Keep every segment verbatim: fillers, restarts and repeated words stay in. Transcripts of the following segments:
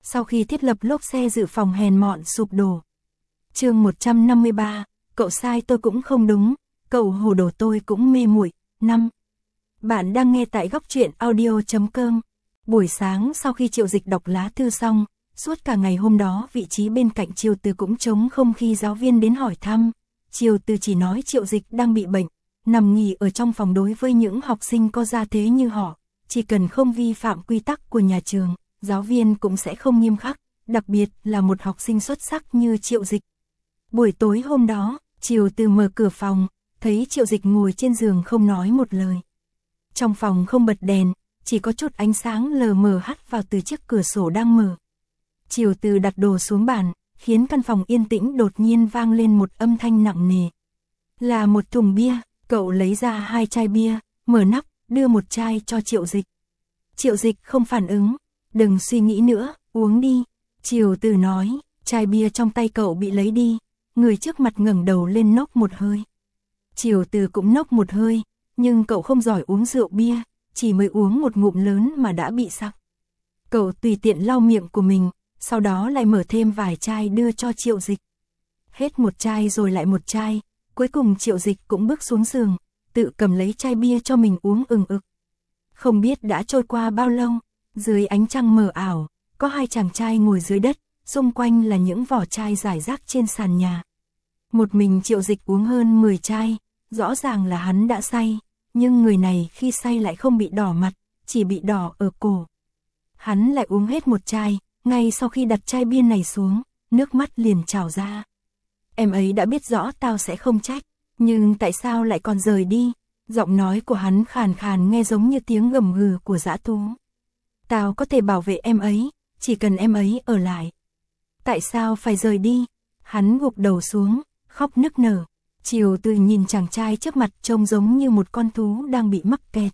sau khi thiết lập lốp xe dự phòng hèn mọn sụp đổ. Chương một trăm năm mươi ba, cậu sai tôi cũng không đúng, cậu hồ đồ tôi cũng mê muội. năm. Bạn đang nghe tại góc truyện audio chấm com. Buổi sáng sau khi Triệu Dịch đọc lá thư xong, suốt cả ngày hôm đó vị trí bên cạnh Triều Từ cũng trống không khi giáo viên đến hỏi thăm. Triều Từ chỉ nói Triệu Dịch đang bị bệnh, nằm nghỉ ở trong phòng. Đối với những học sinh có gia thế như họ, chỉ cần không vi phạm quy tắc của nhà trường, giáo viên cũng sẽ không nghiêm khắc, đặc biệt là một học sinh xuất sắc như Triệu Dịch. Buổi tối hôm đó, Triều Từ mở cửa phòng, thấy Triệu Dịch ngồi trên giường không nói một lời. Trong phòng không bật đèn, chỉ có chút ánh sáng lờ mờ hắt vào từ chiếc cửa sổ đang mở. Triều Từ đặt đồ xuống bàn, khiến căn phòng yên tĩnh. Đột nhiên vang lên một âm thanh nặng nề. Là một thùng bia. Cậu lấy ra hai chai bia, mở nắp, đưa một chai cho Triệu Dịch. Triệu Dịch không phản ứng. Đừng suy nghĩ nữa, uống đi. Triều Từ nói. Chai bia trong tay cậu bị lấy đi. Người trước mặt ngẩng đầu lên nốc một hơi. Triều Từ cũng nốc một hơi, nhưng cậu không giỏi uống rượu bia, chỉ mới uống một ngụm lớn mà đã bị sặc. Cậu tùy tiện lau miệng của mình, sau đó lại mở thêm vài chai đưa cho Triệu Dịch. Hết một chai rồi lại một chai, cuối cùng Triệu Dịch cũng bước xuống giường, tự cầm lấy chai bia cho mình uống ừng ực. Không biết đã trôi qua bao lâu, dưới ánh trăng mờ ảo, có hai chàng trai ngồi dưới đất, xung quanh là những vỏ chai rải rác trên sàn nhà. Một mình Triệu Dịch uống hơn mười chai, rõ ràng là hắn đã say, nhưng người này khi say lại không bị đỏ mặt, chỉ bị đỏ ở cổ. Hắn lại uống hết một chai, ngay sau khi đặt chai bia này xuống, nước mắt liền trào ra. Em ấy đã biết rõ tao sẽ không trách, nhưng tại sao lại còn rời đi? Giọng nói của hắn khàn khàn nghe giống như tiếng gầm gừ của dã thú. Tao có thể bảo vệ em ấy, chỉ cần em ấy ở lại. Tại sao phải rời đi? Hắn gục đầu xuống, khóc nức nở. Triều Từ nhìn chàng trai trước mặt trông giống như một con thú đang bị mắc kẹt.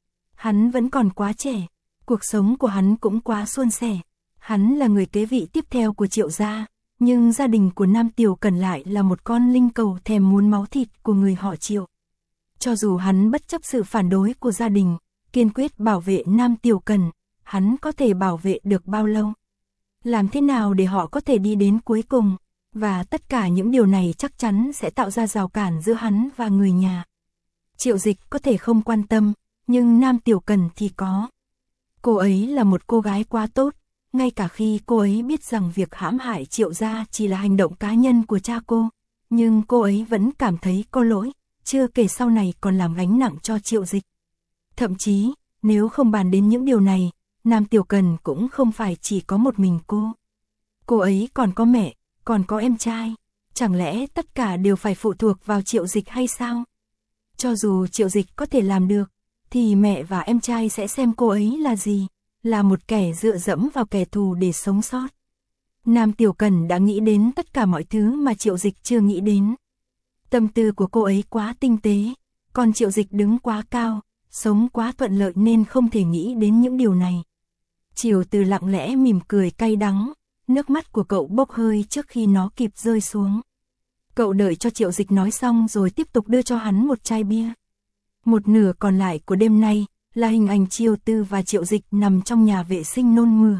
Hắn vẫn còn quá trẻ, cuộc sống của hắn cũng quá suôn sẻ. Hắn là người kế vị tiếp theo của Triệu gia, nhưng gia đình của Nam Tiểu Cẩn lại là một con linh cầu thèm muốn máu thịt của người họ Triệu. Cho dù hắn bất chấp sự phản đối của gia đình, kiên quyết bảo vệ Nam Tiểu Cẩn, hắn có thể bảo vệ được bao lâu? Làm thế nào để họ có thể đi đến cuối cùng? Và tất cả những điều này chắc chắn sẽ tạo ra rào cản giữa hắn và người nhà. Triệu Dịch có thể không quan tâm, nhưng Nam Tiểu Cẩn thì có. Cô ấy là một cô gái quá tốt, ngay cả khi cô ấy biết rằng việc hãm hại Triệu gia chỉ là hành động cá nhân của cha cô, nhưng cô ấy vẫn cảm thấy có lỗi, chưa kể sau này còn làm gánh nặng cho Triệu Dịch. Thậm chí, nếu không bàn đến những điều này, Nam Tiểu Cẩn cũng không phải chỉ có một mình cô. Cô ấy còn có mẹ, còn có em trai, chẳng lẽ tất cả đều phải phụ thuộc vào Triệu Dịch hay sao? Cho dù Triệu Dịch có thể làm được, thì mẹ và em trai sẽ xem cô ấy là gì? Là một kẻ dựa dẫm vào kẻ thù để sống sót. Nam Tiểu Cẩn đã nghĩ đến tất cả mọi thứ mà Triệu Dịch chưa nghĩ đến. Tâm tư của cô ấy quá tinh tế, còn Triệu Dịch đứng quá cao, sống quá thuận lợi nên không thể nghĩ đến những điều này. Triều Từ lặng lẽ mỉm cười cay đắng, nước mắt của cậu bốc hơi trước khi nó kịp rơi xuống. Cậu đợi cho Triệu Dịch nói xong rồi tiếp tục đưa cho hắn một chai bia. Một nửa còn lại của đêm nay là hình ảnh Triều Từ và Triệu Dịch nằm trong nhà vệ sinh nôn mửa.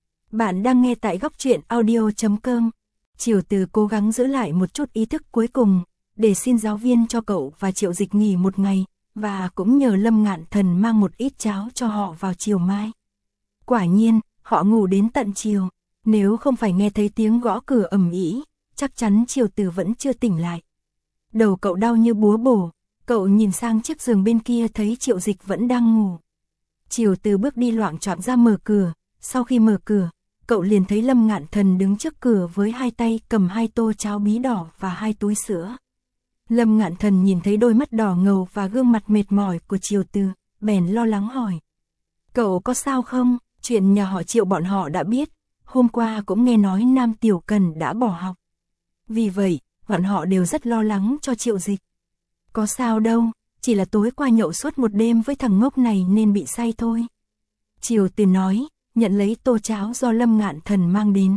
Bạn đang nghe tại góc truyện audio chấm com. Triều Từ cố gắng giữ lại một chút ý thức cuối cùng, để xin giáo viên cho cậu và Triệu Dịch nghỉ một ngày, và cũng nhờ Lâm Ngạn Thần mang một ít cháo cho họ vào chiều mai. Quả nhiên, họ ngủ đến tận chiều. Nếu không phải nghe thấy tiếng gõ cửa ầm ĩ, chắc chắn Triều Từ vẫn chưa tỉnh lại. Đầu cậu đau như búa bổ, cậu nhìn sang chiếc giường bên kia thấy Triệu Dịch vẫn đang ngủ. Triều Từ bước đi loạng choạng ra mở cửa, sau khi mở cửa, cậu liền thấy Lâm Ngạn Thần đứng trước cửa với hai tay cầm hai tô cháo bí đỏ và hai túi sữa. Lâm Ngạn Thần nhìn thấy đôi mắt đỏ ngầu và gương mặt mệt mỏi của Triều Từ, bèn lo lắng hỏi. Cậu có sao không? Chuyện nhà họ Triệu bọn họ đã biết. Hôm qua cũng nghe nói Nam Tiểu Cẩn đã bỏ học. Vì vậy, bọn họ đều rất lo lắng cho Triệu Dịch. Có sao đâu, chỉ là tối qua nhậu suốt một đêm với thằng ngốc này nên bị say thôi. Triều Từ nói, nhận lấy tô cháo do Lâm Ngạn Thần mang đến.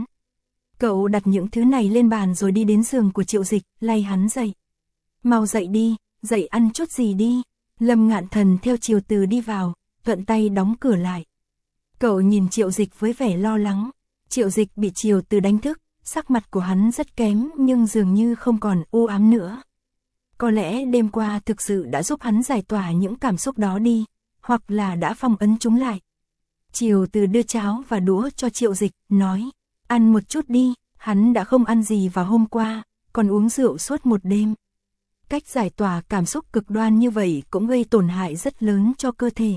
Cậu đặt những thứ này lên bàn rồi đi đến giường của Triệu Dịch, lay hắn dậy. Mau dậy đi, dậy ăn chút gì đi. Lâm Ngạn Thần theo Triều Từ đi vào, thuận tay đóng cửa lại. Cậu nhìn Triệu Dịch với vẻ lo lắng. Triệu Dịch bị Triều Từ đánh thức, sắc mặt của hắn rất kém nhưng dường như không còn u ám nữa. Có lẽ đêm qua thực sự đã giúp hắn giải tỏa những cảm xúc đó đi, hoặc là đã phong ấn chúng lại. Triều Từ đưa cháo và đũa cho Triệu Dịch, nói, ăn một chút đi, hắn đã không ăn gì vào hôm qua, còn uống rượu suốt một đêm. Cách giải tỏa cảm xúc cực đoan như vậy cũng gây tổn hại rất lớn cho cơ thể.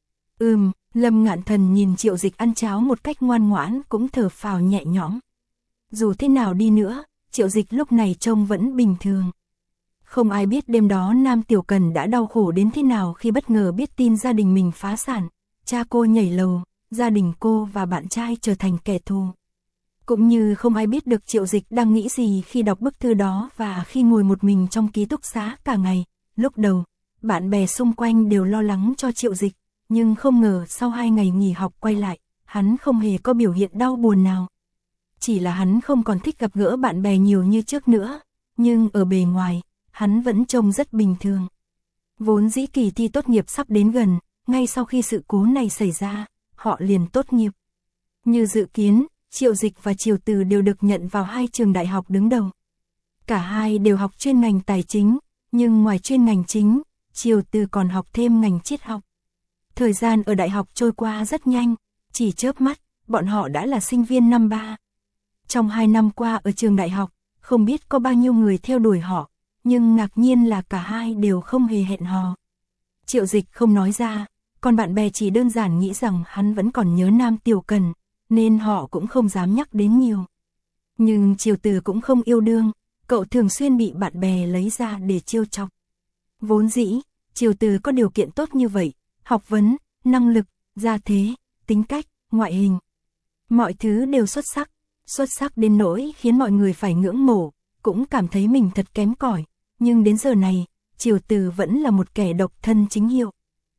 Ừm, Lâm Ngạn Thần nhìn Triệu Dịch ăn cháo một cách ngoan ngoãn cũng thở phào nhẹ nhõm. Dù thế nào đi nữa, Triệu Dịch lúc này trông vẫn bình thường. Không ai biết đêm đó Nam Tiểu Cần đã đau khổ đến thế nào khi bất ngờ biết tin gia đình mình phá sản, cha cô nhảy lầu, gia đình cô và bạn trai trở thành kẻ thù. Cũng như không ai biết được Triệu Dịch đang nghĩ gì khi đọc bức thư đó và khi ngồi một mình trong ký túc xá cả ngày. Lúc đầu, bạn bè xung quanh đều lo lắng cho Triệu Dịch, nhưng không ngờ sau hai ngày nghỉ học quay lại, hắn không hề có biểu hiện đau buồn nào. Chỉ là hắn không còn thích gặp gỡ bạn bè nhiều như trước nữa, nhưng ở bề ngoài, hắn vẫn trông rất bình thường. Vốn dĩ kỳ thi tốt nghiệp sắp đến gần, ngay sau khi sự cố này xảy ra, họ liền tốt nghiệp. Như dự kiến, Triệu Dịch và Triều Từ đều được nhận vào hai trường đại học đứng đầu. Cả hai đều học chuyên ngành tài chính, nhưng ngoài chuyên ngành chính, Triều Từ còn học thêm ngành triết học. Thời gian ở đại học trôi qua rất nhanh, chỉ chớp mắt, bọn họ đã là sinh viên năm ba. Trong hai năm qua ở trường đại học, không biết có bao nhiêu người theo đuổi họ, nhưng ngạc nhiên là cả hai đều không hề hẹn hò. Triệu Dịch không nói ra, còn bạn bè chỉ đơn giản nghĩ rằng hắn vẫn còn nhớ Nam Tiểu Cần, nên họ cũng không dám nhắc đến nhiều. Nhưng Triều Từ cũng không yêu đương, cậu thường xuyên bị bạn bè lấy ra để trêu chọc. Vốn dĩ, Triều Từ có điều kiện tốt như vậy, học vấn, năng lực, gia thế, tính cách, ngoại hình. Mọi thứ đều xuất sắc, xuất sắc đến nỗi khiến mọi người phải ngưỡng mộ, cũng cảm thấy mình thật kém cỏi. Nhưng đến giờ này, Triều Từ vẫn là một kẻ độc thân chính hiệu.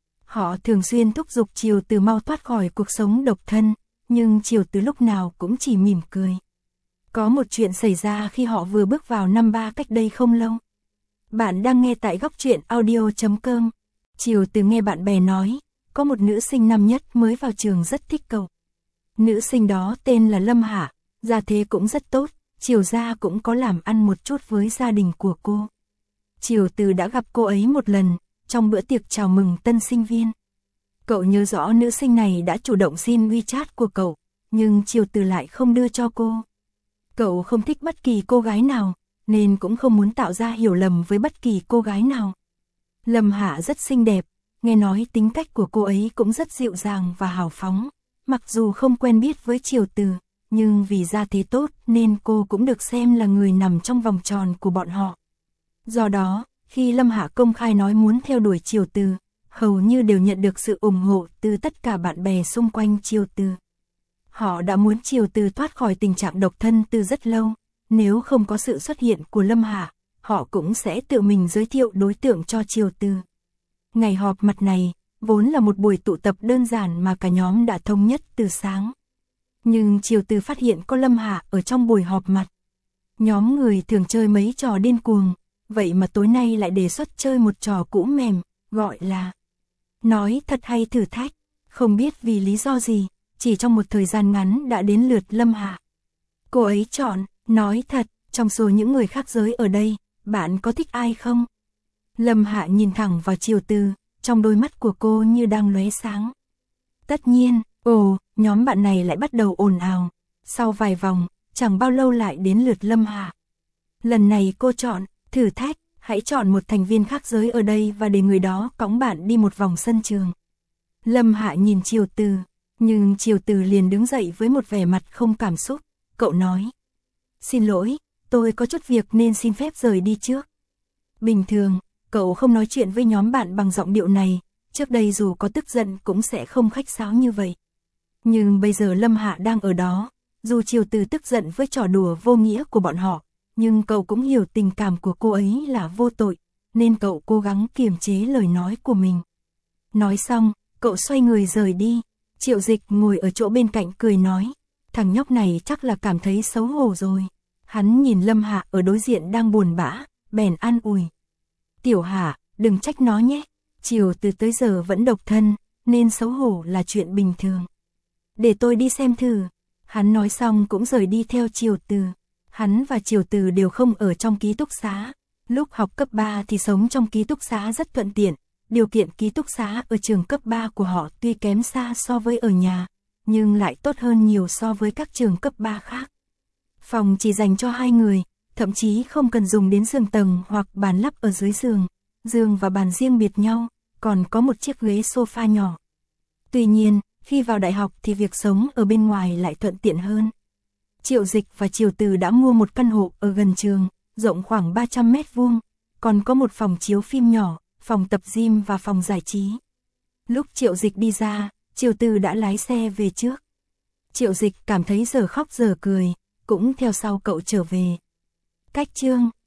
Họ thường xuyên thúc giục Triều Từ mau thoát khỏi cuộc sống độc thân, nhưng Triều Từ lúc nào cũng chỉ mỉm cười. Có một chuyện xảy ra khi họ vừa bước vào năm ba cách đây không lâu. Bạn đang nghe tại góc truyện audio chấm com. Triều Từ nghe bạn bè nói, có một nữ sinh năm nhất mới vào trường rất thích cậu. Nữ sinh đó tên là Lâm Hạ, gia thế cũng rất tốt, Triều gia cũng có làm ăn một chút với gia đình của cô. Triều Từ đã gặp cô ấy một lần, trong bữa tiệc chào mừng tân sinh viên. Cậu nhớ rõ nữ sinh này đã chủ động xin WeChat của cậu, nhưng Triều Từ lại không đưa cho cô. Cậu không thích bất kỳ cô gái nào, nên cũng không muốn tạo ra hiểu lầm với bất kỳ cô gái nào. Lâm Hạ rất xinh đẹp, nghe nói tính cách của cô ấy cũng rất dịu dàng và hào phóng. Mặc dù không quen biết với Triều Từ, nhưng vì gia thế tốt nên cô cũng được xem là người nằm trong vòng tròn của bọn họ. Do đó, khi Lâm Hạ công khai nói muốn theo đuổi Triều Từ, hầu như đều nhận được sự ủng hộ từ tất cả bạn bè xung quanh Triều Từ. Họ đã muốn Triều Từ thoát khỏi tình trạng độc thân từ rất lâu, nếu không có sự xuất hiện của Lâm Hạ, họ cũng sẽ tự mình giới thiệu đối tượng cho Triều Từ. Ngày họp mặt này, vốn là một buổi tụ tập đơn giản mà cả nhóm đã thống nhất từ sáng. Nhưng Triều Từ phát hiện có Lâm Hạ ở trong buổi họp mặt. Nhóm người thường chơi mấy trò điên cuồng, vậy mà tối nay lại đề xuất chơi một trò cũ mềm, gọi là nói thật hay thử thách. Không biết vì lý do gì, chỉ trong một thời gian ngắn đã đến lượt Lâm Hạ. Cô ấy chọn, nói thật, trong số những người khác giới ở đây, bạn có thích ai không? Lâm Hạ nhìn thẳng vào Triều Từ, trong đôi mắt của cô như đang lóe sáng. Tất nhiên, ồ, nhóm bạn này lại bắt đầu ồn ào. Sau vài vòng, chẳng bao lâu lại đến lượt Lâm Hạ. Lần này cô chọn, thử thách, hãy chọn một thành viên khác giới ở đây và để người đó cõng bạn đi một vòng sân trường. Lâm Hạ nhìn Triều Từ, nhưng Triều Từ liền đứng dậy với một vẻ mặt không cảm xúc. Cậu nói, xin lỗi, tôi có chút việc nên xin phép rời đi trước. Bình thường, cậu không nói chuyện với nhóm bạn bằng giọng điệu này, trước đây dù có tức giận cũng sẽ không khách sáo như vậy. Nhưng bây giờ Lâm Hạ đang ở đó, dù Triều Từ tức giận với trò đùa vô nghĩa của bọn họ, nhưng cậu cũng hiểu tình cảm của cô ấy là vô tội, nên cậu cố gắng kiềm chế lời nói của mình. Nói xong, cậu xoay người rời đi. Triệu Dịch ngồi ở chỗ bên cạnh cười nói, thằng nhóc này chắc là cảm thấy xấu hổ rồi. Hắn nhìn Lâm Hạ ở đối diện đang buồn bã, bèn an ủi. Tiểu Hạ, đừng trách nó nhé, Triều từ tới giờ vẫn độc thân, nên xấu hổ là chuyện bình thường. Để tôi đi xem thử. Hắn nói xong cũng rời đi theo Triều Từ. Hắn và Triều Từ đều không ở trong ký túc xá. Lúc học cấp ba thì sống trong ký túc xá rất thuận tiện. Điều kiện ký túc xá ở trường cấp ba của họ tuy kém xa so với ở nhà, nhưng lại tốt hơn nhiều so với các trường cấp ba khác. Phòng chỉ dành cho hai người, thậm chí không cần dùng đến giường tầng hoặc bàn lắp ở dưới giường. Giường và bàn riêng biệt nhau, còn có một chiếc ghế sofa nhỏ. Tuy nhiên, khi vào đại học thì việc sống ở bên ngoài lại thuận tiện hơn. Triệu Dịch và Triều Từ đã mua một căn hộ ở gần trường, rộng khoảng ba trăm mét vuông, còn có một phòng chiếu phim nhỏ, phòng tập gym và phòng giải trí. Lúc Triệu Dịch đi ra, Triều Từ đã lái xe về trước. Triệu Dịch cảm thấy giờ khóc giờ cười, cũng theo sau cậu trở về. Cách chương